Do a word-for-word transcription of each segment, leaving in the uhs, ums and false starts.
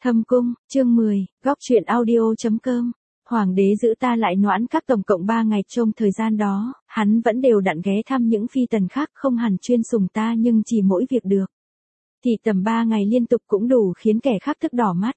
Thâm cung, chương mười, góc truyện audio.com. Hoàng đế giữ ta lại noãn các tổng cộng ba ngày. Trong thời gian đó, hắn vẫn đều đặn ghé thăm những phi tần khác, không hẳn chuyên sùng ta nhưng chỉ mỗi việc được thì tầm ba ngày liên tục cũng đủ khiến kẻ khác thức đỏ mắt.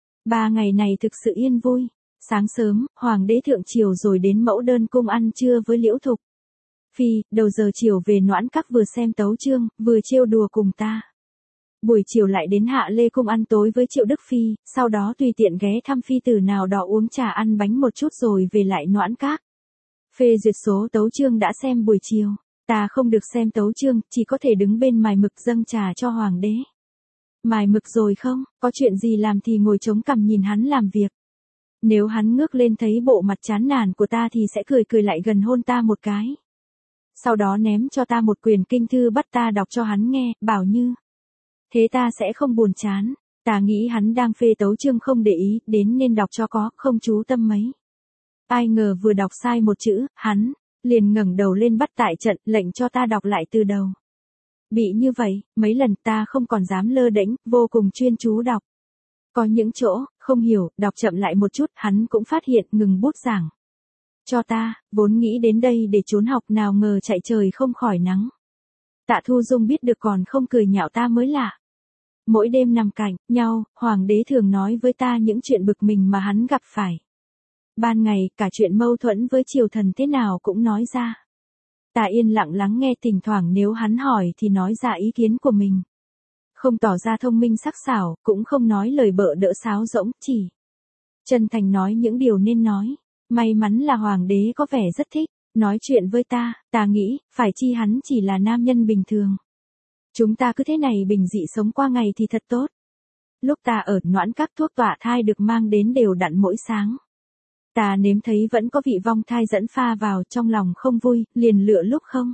Ba ngày này thực sự yên vui. Sáng sớm, hoàng đế thượng triều rồi đến mẫu đơn cung ăn trưa với Liễu Thục Phi, đầu giờ chiều về noãn các vừa xem tấu chương, vừa trêu đùa cùng ta. Buổi chiều lại đến Hạ Lê cung ăn tối với Triệu Đức Phi, sau đó tùy tiện ghé thăm phi tử nào đó uống trà ăn bánh một chút rồi về lại noãn các. Phê duyệt số tấu chương đã xem buổi chiều, ta không được xem tấu chương, chỉ có thể đứng bên mài mực dâng trà cho hoàng đế. Mài mực rồi không, có chuyện gì làm thì ngồi chống cằm nhìn hắn làm việc. Nếu hắn ngước lên thấy bộ mặt chán nản của ta thì sẽ cười cười lại gần hôn ta một cái. Sau đó ném cho ta một quyển kinh thư bắt ta đọc cho hắn nghe, bảo như thế ta sẽ không buồn chán. Ta nghĩ hắn đang phê tấu chương không để ý đến nên đọc cho có, không chú tâm mấy. Ai ngờ vừa đọc sai một chữ, hắn liền ngẩng đầu lên bắt tại trận, lệnh cho ta đọc lại từ đầu. Bị như vậy, mấy lần ta không còn dám lơ đễnh, vô cùng chuyên chú đọc. Có những chỗ không hiểu, đọc chậm lại một chút, hắn cũng phát hiện, ngừng bút giảng cho ta. Vốn nghĩ đến đây để trốn học, nào ngờ chạy trời không khỏi nắng. Tạ Thu Dung biết được còn không cười nhạo ta mới lạ. Mỗi đêm nằm cạnh nhau, hoàng đế thường nói với ta những chuyện bực mình mà hắn gặp phải. Ban ngày, cả chuyện mâu thuẫn với triều thần thế nào cũng nói ra. Ta yên lặng lắng nghe, thỉnh thoảng nếu hắn hỏi thì nói ra ý kiến của mình. Không tỏ ra thông minh sắc sảo, cũng không nói lời bợ đỡ sáo rỗng, chỉ chân thành nói những điều nên nói. May mắn là hoàng đế có vẻ rất thích nói chuyện với ta. Ta nghĩ, phải chi hắn chỉ là nam nhân bình thường. Chúng ta cứ thế này bình dị sống qua ngày thì thật tốt. Lúc ta ở noãn các, thuốc tọa thai được mang đến đều đặn mỗi sáng. Ta nếm thấy vẫn có vị vong thai dẫn pha vào, trong lòng không vui, liền lựa lúc không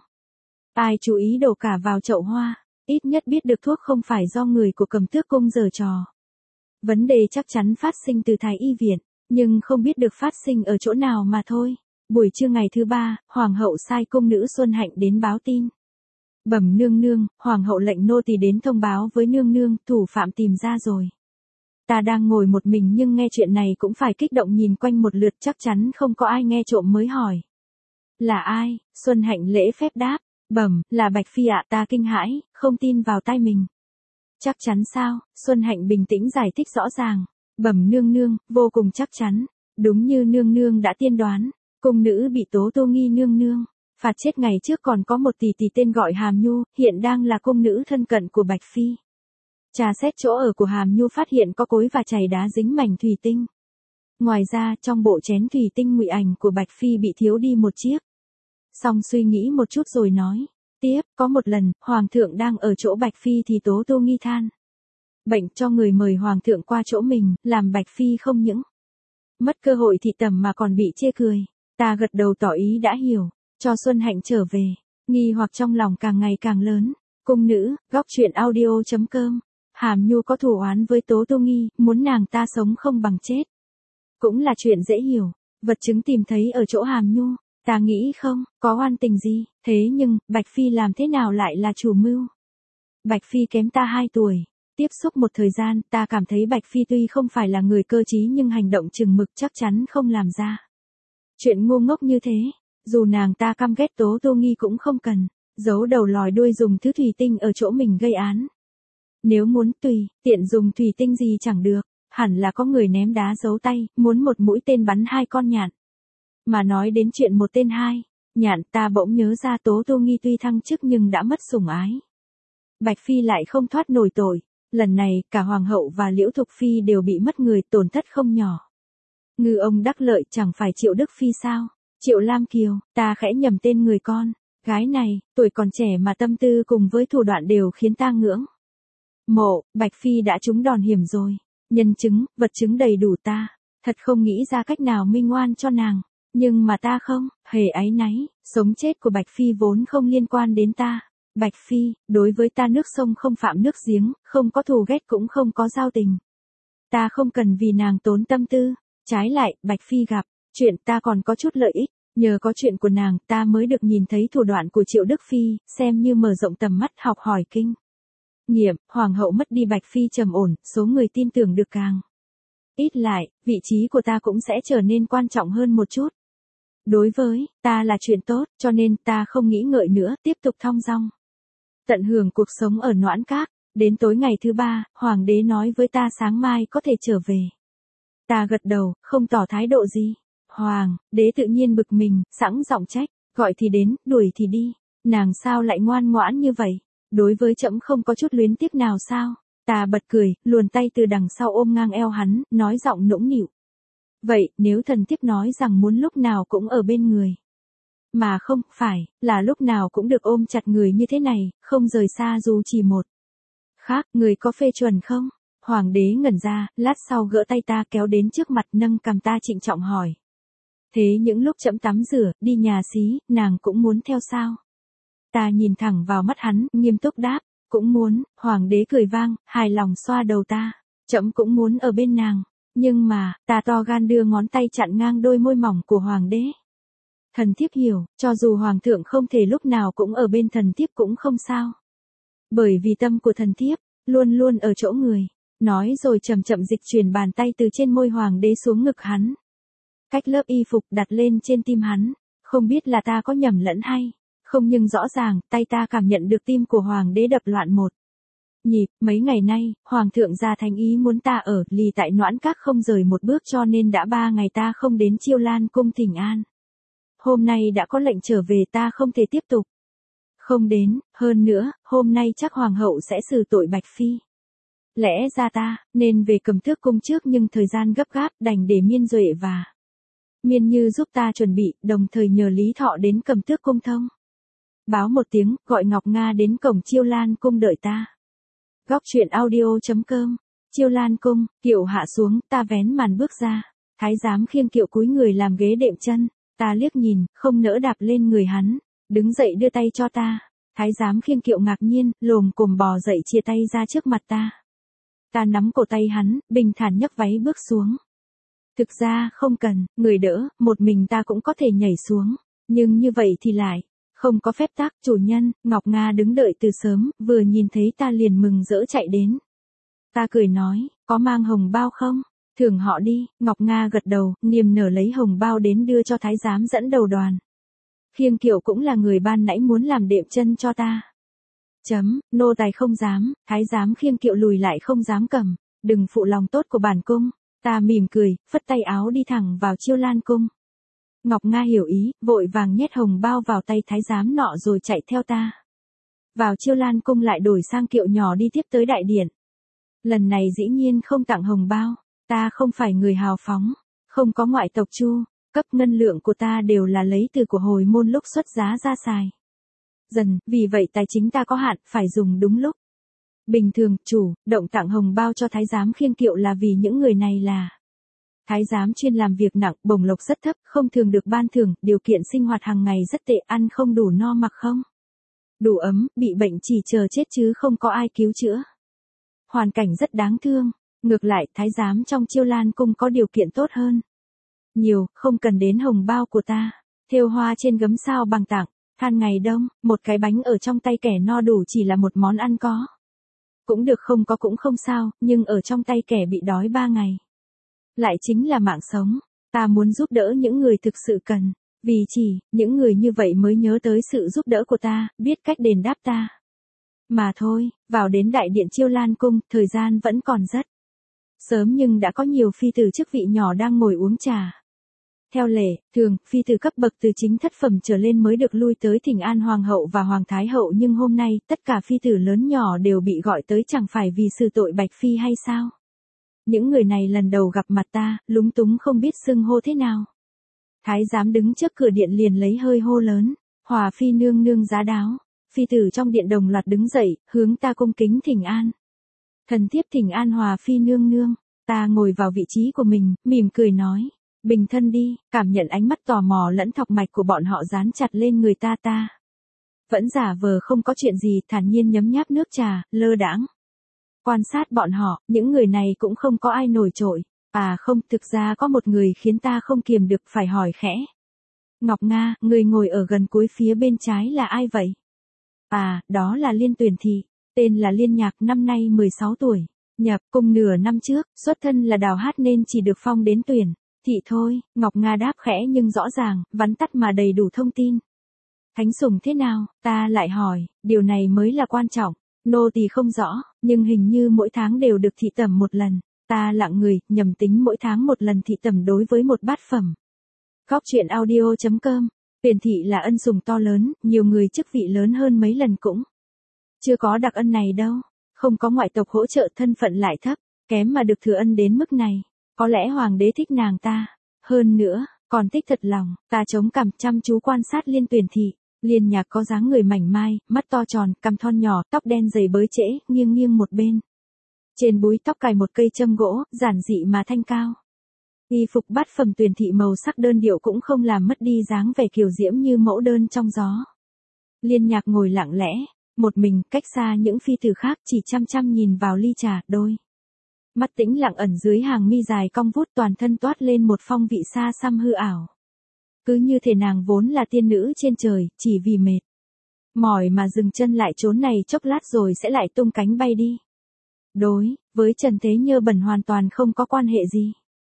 ai chú ý đổ cả vào chậu hoa. Ít nhất biết được thuốc không phải do người của Cầm Tước cung giở trò. Vấn đề chắc chắn phát sinh từ thái y viện, nhưng không biết được phát sinh ở chỗ nào mà thôi. Buổi trưa ngày thứ ba, hoàng hậu sai cung nữ Xuân Hạnh đến báo tin. Bẩm nương nương, hoàng hậu lệnh nô tỳ đến thông báo với nương nương, thủ phạm tìm ra rồi. Ta đang ngồi một mình nhưng nghe chuyện này cũng phải kích động nhìn quanh một lượt, chắc chắn không có ai nghe trộm mới hỏi. Là ai? Xuân Hạnh lễ phép đáp. Bẩm, là Bạch Phi ạ. Ta kinh hãi, không tin vào tai mình. Chắc chắn sao? Xuân Hạnh bình tĩnh giải thích rõ ràng. Bẩm nương nương, vô cùng chắc chắn. Đúng như nương nương đã tiên đoán, cung nữ bị Tố Tô Nghi nương nương phạt chết ngày trước còn có một tỷ tỷ tên gọi Hàm Nhu, hiện đang là cung nữ thân cận của Bạch Phi. Trà xét chỗ ở của Hàm Nhu phát hiện có cối và chày đá dính mảnh thủy tinh. Ngoài ra, trong bộ chén thủy tinh ngụy ảnh của Bạch Phi bị thiếu đi một chiếc. Xong suy nghĩ một chút rồi nói tiếp, có một lần, hoàng thượng đang ở chỗ Bạch Phi thì Tố Tô Nghi than bệnh cho người mời hoàng thượng qua chỗ mình, làm Bạch Phi không những mất cơ hội thị tầm mà còn bị chê cười. Ta gật đầu tỏ ý đã hiểu, cho Xuân Hạnh trở về. Nghi hoặc trong lòng càng ngày càng lớn. Cung nữ, góc truyện audio.com. Hàm Nhu có thù oán với Tố Tô Nghi, muốn nàng ta sống không bằng chết. Cũng là chuyện dễ hiểu. Vật chứng tìm thấy ở chỗ Hàm Nhu. Ta nghĩ không, có oan tình gì. Thế nhưng, Bạch Phi làm thế nào lại là chủ mưu? Bạch Phi kém ta hai tuổi. Tiếp xúc một thời gian, ta cảm thấy Bạch Phi tuy không phải là người cơ trí nhưng hành động chừng mực, chắc chắn không làm ra chuyện ngu ngốc như thế. Dù nàng ta căm ghét Tố Tô Nghi cũng không cần giấu đầu lòi đuôi dùng thứ thủy tinh ở chỗ mình gây án. Nếu muốn tùy tiện dùng thủy tinh gì chẳng được, hẳn là có người ném đá giấu tay, muốn một mũi tên bắn hai con nhạn. Mà nói đến chuyện một tên hai nhạn, ta bỗng nhớ ra Tố Tô Nghi tuy thăng chức nhưng đã mất sủng ái. Bạch Phi lại không thoát nổi tội. Lần này, cả hoàng hậu và Liễu Thục Phi đều bị mất người, tổn thất không nhỏ. Ngư ông đắc lợi chẳng phải Triệu Đức Phi sao? Triệu Lam Kiều, ta khẽ nhầm tên người con gái này, tuổi còn trẻ mà tâm tư cùng với thủ đoạn đều khiến ta ngưỡng mộ. Bạch Phi đã trúng đòn hiểm rồi. Nhân chứng, vật chứng đầy đủ, ta thật không nghĩ ra cách nào minh oan cho nàng. Nhưng mà ta không hề áy náy, sống chết của Bạch Phi vốn không liên quan đến ta. Bạch Phi, đối với ta nước sông không phạm nước giếng, không có thù ghét cũng không có giao tình. Ta không cần vì nàng tốn tâm tư. Trái lại, Bạch Phi gặp chuyện ta còn có chút lợi ích. Nhờ có chuyện của nàng, ta mới được nhìn thấy thủ đoạn của Triệu Đức Phi, xem như mở rộng tầm mắt, học hỏi kinh nghiệm, hoàng hậu mất đi Bạch Phi trầm ổn, số người tin tưởng được càng ít lại, vị trí của ta cũng sẽ trở nên quan trọng hơn một chút. Đối với ta là chuyện tốt, cho nên ta không nghĩ ngợi nữa, tiếp tục thong dong. Tận hưởng cuộc sống ở Noãn Các, đến tối ngày thứ ba, hoàng đế nói với ta sáng mai có thể trở về. Ta gật đầu, không tỏ thái độ gì. Hoàng đế tự nhiên bực mình, sẵn giọng trách, gọi thì đến, đuổi thì đi. Nàng sao lại ngoan ngoãn như vậy? Đối với trẫm không có chút luyến tiếc nào sao? Ta bật cười, luồn tay từ đằng sau ôm ngang eo hắn, nói giọng nũng nịu. Vậy, nếu thần thiếp nói rằng muốn lúc nào cũng ở bên người. Mà không, phải, là lúc nào cũng được ôm chặt người như thế này, không rời xa dù chỉ một. Khác, người có phê chuẩn không? Hoàng đế ngẩn ra, lát sau gỡ tay ta kéo đến trước mặt nâng cằm ta trịnh trọng hỏi. Thế những lúc trẫm tắm rửa, đi nhà xí, nàng cũng muốn theo sao? Ta nhìn thẳng vào mắt hắn, nghiêm túc đáp, cũng muốn. Hoàng đế cười vang, hài lòng xoa đầu ta. Trẫm cũng muốn ở bên nàng. Nhưng mà, ta to gan đưa ngón tay chặn ngang đôi môi mỏng của hoàng đế. Thần thiếp hiểu, cho dù hoàng thượng không thể lúc nào cũng ở bên thần thiếp cũng không sao. Bởi vì tâm của thần thiếp, luôn luôn ở chỗ người. Nói rồi chậm chậm dịch chuyển bàn tay từ trên môi hoàng đế xuống ngực hắn. Cách lớp y phục đặt lên trên tim hắn. Không biết là ta có nhầm lẫn hay không, nhưng rõ ràng, tay ta cảm nhận được tim của hoàng đế đập loạn một nhịp. Mấy ngày nay, hoàng thượng ra thành ý muốn ta ở lì tại Noãn Các không rời một bước, cho nên đã ba ngày ta không đến Chiêu Lan cung thỉnh an. Hôm nay đã có lệnh trở về, ta không thể tiếp tục không đến, hơn nữa, hôm nay chắc hoàng hậu sẽ xử tội Bạch Phi. Lẽ ra ta nên về Cầm Tước cung trước, nhưng thời gian gấp gáp, đành để Miên Duệ và Miên Như giúp ta chuẩn bị, đồng thời nhờ Lý Thọ đến Cầm Tước cung thông báo một tiếng, gọi Ngọc Nga đến cổng Chiêu Lan cung đợi ta. Góc truyện audio chấm com. Chiêu Lan cung, kiệu hạ xuống, ta vén màn bước ra. Thái giám khiêng kiệu cúi người làm ghế đệm chân. Ta liếc nhìn, không nỡ đạp lên người hắn. Đứng dậy đưa tay cho ta. Thái giám khiêng kiệu ngạc nhiên, lồm cồm bò dậy chia tay ra trước mặt ta. Ta nắm cổ tay hắn, bình thản nhấc váy bước xuống. Thực ra, không cần, người đỡ, một mình ta cũng có thể nhảy xuống. Nhưng như vậy thì lại không có phép tắc. Chủ nhân, Ngọc Nga đứng đợi từ sớm, vừa nhìn thấy ta liền mừng rỡ chạy đến. Ta cười nói, có mang hồng bao không? Thưởng họ đi. Ngọc Nga gật đầu, niềm nở lấy hồng bao đến đưa cho thái giám dẫn đầu đoàn. Khiêng kiệu cũng là người ban nãy muốn làm đệm chân cho ta. Chấm, nô tài không dám. Thái giám khiêng kiệu lùi lại không dám cầm. Đừng phụ lòng tốt của bản cung. Ta mỉm cười, phất tay áo đi thẳng vào Chiêu Lan cung. Ngọc Nga hiểu ý, vội vàng nhét hồng bao vào tay thái giám nọ rồi chạy theo ta. Vào Chiêu Lan cung lại đổi sang kiệu nhỏ đi tiếp tới đại điện. Lần này dĩ nhiên không tặng hồng bao. Ta không phải người hào phóng, không có ngoại tộc Chu, cấp ngân lượng của ta đều là lấy từ của hồi môn lúc xuất giá ra xài. Dần, vì vậy tài chính ta có hạn, phải dùng đúng lúc. Bình thường, chủ, động tặng hồng bao cho thái giám khiêng kiệu là vì những người này là thái giám chuyên làm việc nặng, bổng lộc rất thấp, không thường được ban thưởng, điều kiện sinh hoạt hàng ngày rất tệ, ăn không đủ no mặc không đủ ấm, bị bệnh chỉ chờ chết chứ không có ai cứu chữa. Hoàn cảnh rất đáng thương. Ngược lại, thái giám trong Chiêu Lan cung có điều kiện tốt hơn nhiều, không cần đến hồng bao của ta. Thêu hoa trên gấm sao bằng tặng, than ngày đông, một cái bánh ở trong tay kẻ no đủ chỉ là một món ăn có cũng được, không có cũng không sao, nhưng ở trong tay kẻ bị đói ba ngày lại chính là mạng sống. Ta muốn giúp đỡ những người thực sự cần, vì chỉ những người như vậy mới nhớ tới sự giúp đỡ của ta, biết cách đền đáp ta. Mà thôi, vào đến đại điện Chiêu Lan cung, thời gian vẫn còn rất sớm, nhưng đã có nhiều phi tử chức vị nhỏ đang ngồi uống trà. Theo lệ, thường, phi tử cấp bậc từ chính thất phẩm trở lên mới được lui tới thỉnh an hoàng hậu và hoàng thái hậu, nhưng hôm nay, tất cả phi tử lớn nhỏ đều bị gọi tới, chẳng phải vì xử tội Bạch Phi hay sao? Những người này lần đầu gặp mặt ta, lúng túng không biết xưng hô thế nào. Thái giám đứng trước cửa điện liền lấy hơi hô lớn, Hòa Phi nương nương giá đáo. Phi tử trong điện đồng loạt đứng dậy, hướng ta cung kính thỉnh an. Thần thiếp thỉnh an Hòa Phi nương nương. Ta ngồi vào vị trí của mình, mỉm cười nói, bình thân đi. Cảm nhận ánh mắt tò mò lẫn thọc mạch của bọn họ dán chặt lên người ta ta vẫn giả vờ không có chuyện gì, thản nhiên nhấm nháp nước trà, lơ đãng quan sát bọn họ. Những người này cũng không có ai nổi trội. À không, thực ra có một người khiến ta không kiềm được phải hỏi khẽ. Ngọc Nga, người ngồi ở gần cuối phía bên trái là ai vậy? À, đó là Liên Tuyển Thị. tên là Liên Nhạc, năm nay mười sáu tuổi, nhập cung nửa năm trước, xuất thân là đào hát nên chỉ được phong đến tuyển thị thôi. Ngọc Nga đáp khẽ nhưng rõ ràng, vắn tắt mà đầy đủ thông tin. Thánh sủng thế nào, ta lại hỏi, điều này mới là quan trọng. Nô tỳ không rõ, nhưng hình như mỗi tháng đều được thị tẩm một lần. Ta lặng người, nhầm tính mỗi tháng một lần thị tẩm đối với một bát phẩm. Góc truyện audio chấm com. Tuyển thị là ân sủng to lớn, nhiều người chức vị lớn hơn mấy lần cũng chưa có đặc ân này đâu. Không có ngoại tộc hỗ trợ, thân phận lại thấp, kém mà được thừa ân đến mức này. Có lẽ hoàng đế thích nàng ta. Hơn nữa, còn thích thật lòng. Ta chống cằm chăm chú quan sát Liên Tuyển thị. Liên Nhạc có dáng người mảnh mai, mắt to tròn, cằm thon nhỏ, tóc đen dày bới trễ, nghiêng nghiêng một bên. Trên búi tóc cài một cây châm gỗ, giản dị mà thanh cao. Y phục bát phẩm Tuyển thị màu sắc đơn điệu cũng không làm mất đi dáng vẻ kiều diễm như mẫu đơn trong gió. Liên Nhạc ngồi lặng lẽ, một mình, cách xa những phi tử khác, chỉ chăm chăm nhìn vào ly trà, đôi mắt tĩnh lặng ẩn dưới hàng mi dài cong vút, toàn thân toát lên một phong vị xa xăm hư ảo. Cứ như thể nàng vốn là tiên nữ trên trời, chỉ vì mệt mỏi mà dừng chân lại chốn này chốc lát rồi sẽ lại tung cánh bay đi. Đối với Trần Thế Nhơ Bẩn hoàn toàn không có quan hệ gì.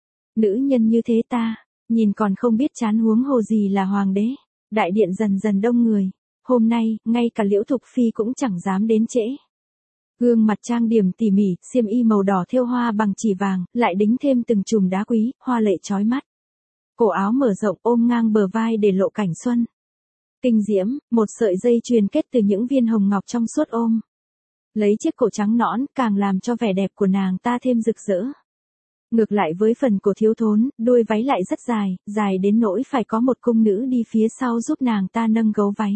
Nữ nhân như thế ta, nhìn còn không biết chán, huống hồ gì là hoàng đế. Đại điện dần dần đông người. Hôm nay, ngay cả Liễu Thục Phi cũng chẳng dám đến trễ. Gương mặt trang điểm tỉ mỉ, xiêm y màu đỏ thêu hoa bằng chỉ vàng, lại đính thêm từng chùm đá quý, hoa lệ chói mắt. Cổ áo mở rộng ôm ngang bờ vai để lộ cảnh xuân. Kinh diễm, một sợi dây chuyền kết từ những viên hồng ngọc trong suốt ôm lấy chiếc cổ trắng nõn, càng làm cho vẻ đẹp của nàng ta thêm rực rỡ. Ngược lại với phần cổ thiếu thốn, đuôi váy lại rất dài, dài đến nỗi phải có một cung nữ đi phía sau giúp nàng ta nâng gấu váy.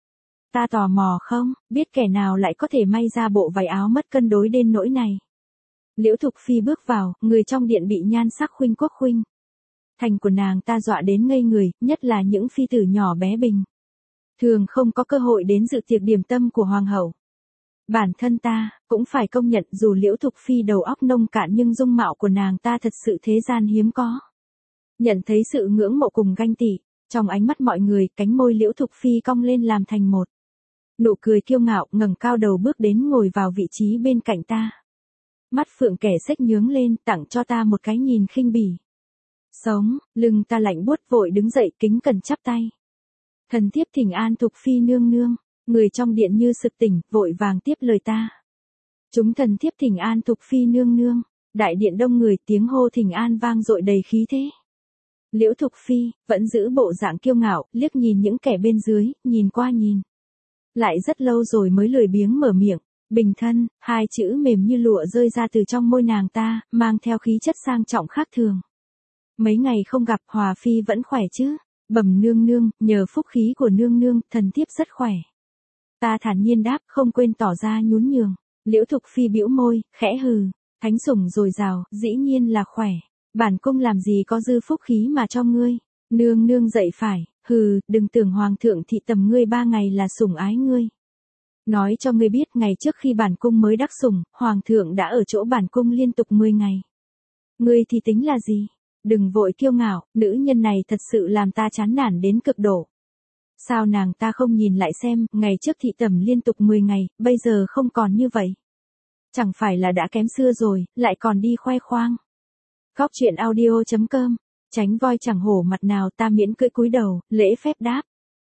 Ta tò mò không, biết kẻ nào lại có thể may ra bộ váy áo mất cân đối đến nỗi này. Liễu Thục Phi bước vào, người trong điện bị nhan sắc khuynh quốc khuynh thành của nàng ta dọa đến ngây người, nhất là những phi tử nhỏ bé bình thường không có cơ hội đến dự tiệc điểm tâm của hoàng hậu. Bản thân ta cũng phải công nhận, dù Liễu Thục Phi đầu óc nông cạn nhưng dung mạo của nàng ta thật sự thế gian hiếm có. Nhận thấy sự ngưỡng mộ cùng ganh tị trong ánh mắt mọi người, cánh môi Liễu Thục Phi cong lên làm thành một nụ cười kiêu ngạo, ngẩng cao đầu bước đến ngồi vào vị trí bên cạnh ta. Mắt phượng kẻ xếch nhướng lên, tặng cho ta một cái nhìn khinh bỉ. Sống, lưng ta lạnh buốt, vội đứng dậy kính cẩn chắp tay. Thần thiếp thỉnh an Thục Phi nương nương. Người trong điện như sực tỉnh, vội vàng tiếp lời ta. Chúng thần thiếp thỉnh an Thục Phi nương nương. Đại điện đông người, tiếng hô thỉnh an vang dội đầy khí thế. Liễu Thục Phi vẫn giữ bộ dạng kiêu ngạo, liếc nhìn những kẻ bên dưới, nhìn qua nhìn lại rất lâu rồi mới lười biếng mở miệng. Bình thân, hai chữ mềm như lụa rơi ra từ trong môi nàng ta, mang theo khí chất sang trọng khác thường. Mấy ngày không gặp, Hòa Phi vẫn khỏe chứ? Bẩm nương nương, nhờ phúc khí của nương nương, thần thiếp rất khỏe. Ta thản nhiên đáp, không quên tỏ ra nhún nhường. Liễu Thục Phi bĩu môi, khẽ hừ. Thánh sủng dồi dào, dĩ nhiên là khỏe. Bản cung làm gì có dư phúc khí mà cho ngươi. Nương nương dậy phải, hừ, đừng tưởng hoàng thượng thị tầm ngươi ba ngày là sủng ái ngươi. Nói cho ngươi biết, ngày trước khi bản cung mới đắc sủng, hoàng thượng đã ở chỗ bản cung liên tục mười ngày. Ngươi thì tính là gì? Đừng vội kiêu ngạo, nữ nhân này thật sự làm ta chán nản đến cực độ. Sao nàng ta không nhìn lại xem, ngày trước thị tẩm liên tục mười ngày, bây giờ không còn như vậy. Chẳng phải là đã kém xưa rồi, lại còn đi khoe khoang. Góc truyện audio chấm com. Tránh voi chẳng hổ mặt nào, ta miễn cưỡi cúi đầu, lễ phép đáp.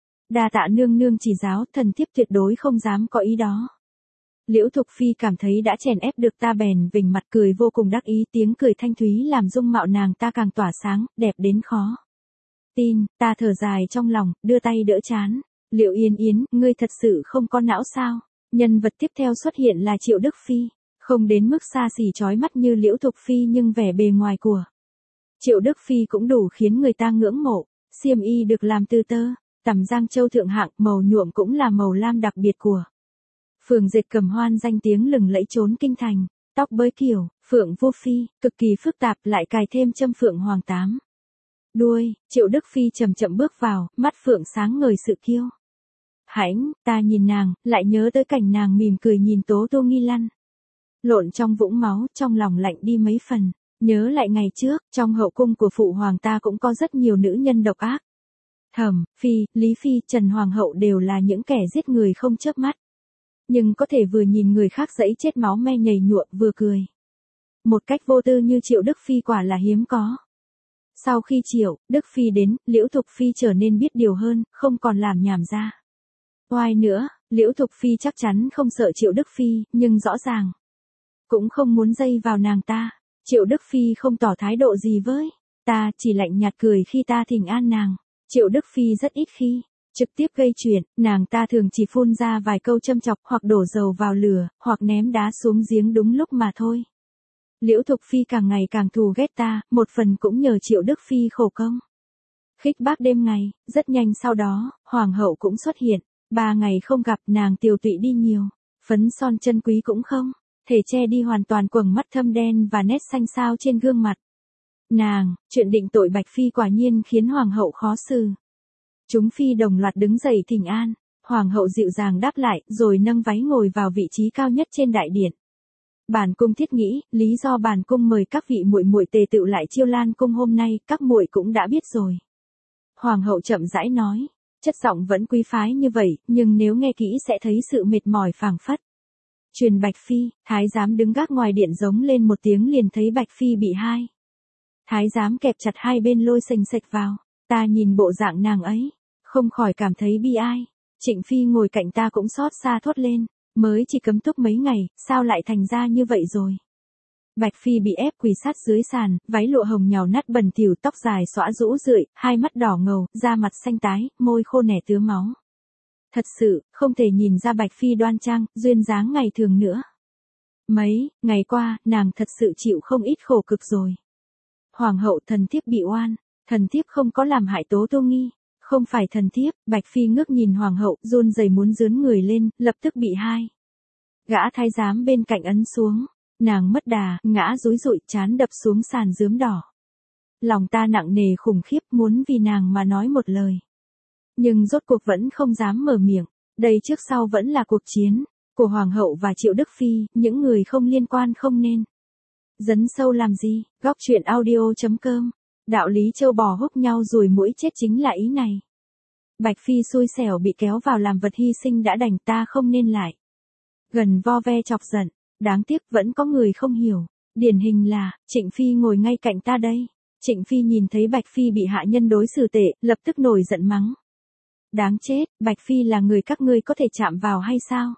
Đa tạ nương nương chỉ giáo, thần thiếp tuyệt đối không dám có ý đó. Liễu Thục Phi cảm thấy đã chèn ép được ta bèn vểnh mặt cười vô cùng đắc ý, tiếng cười thanh thúy làm dung mạo nàng ta càng tỏa sáng, đẹp đến khó tin. Ta thở dài trong lòng, đưa tay đỡ chán. Liệu Yên Yến, ngươi thật sự không có não sao? Nhân vật tiếp theo xuất hiện là Triệu Đức Phi, không đến mức xa xỉ chói mắt như Liễu Thục Phi nhưng vẻ bề ngoài của Triệu Đức Phi cũng đủ khiến người ta ngưỡng mộ. Xiêm y được làm từ tơ tằm Giang Châu thượng hạng, màu nhuộm cũng là màu lam đặc biệt của phường dệt Cẩm Hoan danh tiếng lừng lẫy trốn kinh thành. Tóc bới kiểu phượng vô phi, cực kỳ phức tạp, lại cài thêm châm phượng hoàng tám đuôi. Triệu Đức Phi chậm chậm bước vào, mắt phượng sáng ngời sự kiêu hãnh. Ta nhìn nàng, lại nhớ tới cảnh nàng mỉm cười nhìn Tố Tô Nghi Lăn lộn trong vũng máu, trong lòng lạnh đi mấy phần. Nhớ lại ngày trước, trong hậu cung của phụ hoàng ta cũng có rất nhiều nữ nhân độc ác. Thẩm Phi, Lý Phi, Trần Hoàng hậu đều là những kẻ giết người không chớp mắt. nhưng có thể vừa nhìn người khác dẫy chết máu me nhầy nhụa vừa cười. Một cách vô tư như Triệu Đức Phi quả là hiếm có. Sau khi Triệu Đức Phi đến, Liễu Thục Phi trở nên biết điều hơn, không còn làm nhảm ra. Oai nữa, Liễu Thục Phi chắc chắn không sợ Triệu Đức Phi, nhưng rõ ràng cũng không muốn dây vào nàng ta. Triệu Đức Phi không tỏ thái độ gì với ta, chỉ lạnh nhạt cười khi ta thỉnh an nàng. Triệu Đức Phi rất ít khi trực tiếp gây chuyện, nàng ta thường chỉ phun ra vài câu châm chọc hoặc đổ dầu vào lửa, hoặc ném đá xuống giếng đúng lúc mà thôi. Liễu Thục Phi càng ngày càng thù ghét ta, một phần cũng nhờ Triệu Đức Phi khổ công khích bác đêm ngày. Rất nhanh sau đó, Hoàng hậu cũng xuất hiện. Ba ngày không gặp, nàng tiều tụy đi nhiều, phấn son chân quý cũng không thể che đi hoàn toàn quầng mắt thâm đen và nét xanh xao trên gương mặt nàng. Chuyện định tội Bạch Phi quả nhiên khiến Hoàng hậu khó xử. Chúng phi đồng loạt đứng dậy thỉnh an. Hoàng hậu dịu dàng đáp lại, rồi nâng váy ngồi vào vị trí cao nhất trên đại điện. Bản cung thiết nghĩ, lý do bản cung mời các vị muội muội tề tựu lại Chiêu Lan cung hôm nay, các muội cũng đã biết rồi. Hoàng hậu chậm rãi nói, chất giọng vẫn quý phái như vậy, nhưng nếu nghe kỹ sẽ thấy sự mệt mỏi phảng phất. Truyền Bạch Phi. Thái giám đứng gác ngoài điện giống lên một tiếng liền thấy Bạch Phi bị hai thái giám kẹp chặt hai bên lôi sềnh sệch vào. Ta nhìn bộ dạng nàng ấy, không khỏi cảm thấy bi ai. Trịnh Phi ngồi cạnh ta cũng xót xa thốt lên, mới chỉ cấm túc mấy ngày, sao lại thành ra như vậy rồi. Bạch Phi bị ép quỳ sát dưới sàn, váy lụa hồng nhào nát bẩn thỉu, tóc dài xõa rũ rượi, hai mắt đỏ ngầu, da mặt xanh tái, môi khô nẻ tứa máu. Thật sự, không thể nhìn ra Bạch Phi đoan trang, duyên dáng ngày thường nữa. Mấy ngày qua, nàng thật sự chịu không ít khổ cực rồi. Hoàng hậu, thần thiếp bị oan, thần thiếp không có làm hại Tố Tô Nghi. Không phải thần thiếp. Bạch Phi ngước nhìn Hoàng hậu, run rẩy muốn giướn người lên, lập tức bị hai gã thái giám bên cạnh ấn xuống. Nàng mất đà, ngã rúi rụi, trán đập xuống sàn rướm đỏ. Lòng ta nặng nề khủng khiếp, muốn vì nàng mà nói một lời. Nhưng rốt cuộc vẫn không dám mở miệng. Đây trước sau vẫn là cuộc chiến của Hoàng hậu và Triệu Đức Phi, những người không liên quan không nên dấn sâu làm gì. Góc truyện audio chấm com. Đạo lý trâu bò húc nhau rồi mũi chết chính là ý này. Bạch Phi xui xẻo bị kéo vào làm vật hy sinh đã đành, ta không nên lại gần vo ve chọc giận. Đáng tiếc vẫn có người không hiểu. Điển hình là, Trịnh Phi ngồi ngay cạnh ta đây. Trịnh Phi nhìn thấy Bạch Phi bị hạ nhân đối xử tệ, lập tức nổi giận mắng. Đáng chết, Bạch Phi là người các ngươi có thể chạm vào hay sao?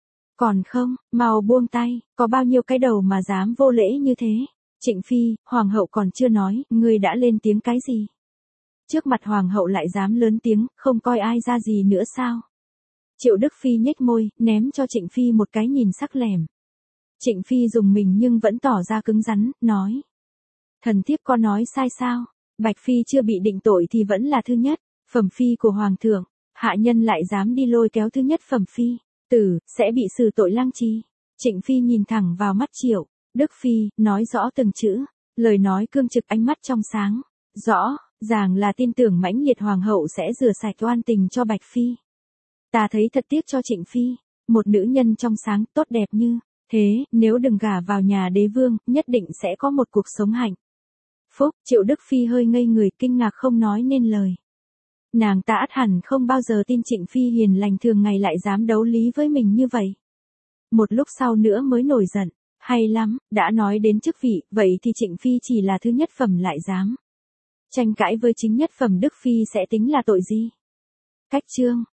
Còn không, mau buông tay, có bao nhiêu cái đầu mà dám vô lễ như thế? Trịnh Phi, Hoàng hậu còn chưa nói, ngươi đã lên tiếng cái gì? Trước mặt Hoàng hậu lại dám lớn tiếng, không coi ai ra gì nữa sao? Triệu Đức Phi nhếch môi, ném cho Trịnh Phi một cái nhìn sắc lẻm. Trịnh Phi dùng mình nhưng vẫn tỏ ra cứng rắn, nói. Thần thiếp có nói sai sao? Bạch Phi chưa bị định tội thì vẫn là thứ nhất phẩm phi của Hoàng thượng. Hạ nhân lại dám đi lôi kéo thứ nhất phẩm phi tử, sẽ bị xử tội lăng trì. Trịnh Phi nhìn thẳng vào mắt Triệu Đức Phi, nói rõ từng chữ. Lời nói cương trực, ánh mắt trong sáng. Rõ ràng là tin tưởng mãnh liệt Hoàng hậu sẽ rửa sạch oan tình cho Bạch Phi. Ta thấy thật tiếc cho Trịnh Phi. Một nữ nhân trong sáng, tốt đẹp như thế, nếu đừng gả vào nhà đế vương, nhất định sẽ có một cuộc sống hạnh phúc. Triệu Đức Phi hơi ngây người, kinh ngạc không nói nên lời. Nàng ta ắt hẳn không bao giờ tin Trịnh Phi hiền lành thường ngày lại dám đấu lý với mình như vậy. Một lúc sau nữa mới nổi giận. Hay lắm, đã nói đến chức vị, vậy thì Trịnh Phi chỉ là thứ nhất phẩm lại dám tranh cãi với chính nhất phẩm Đức Phi sẽ tính là tội gì? Cách chương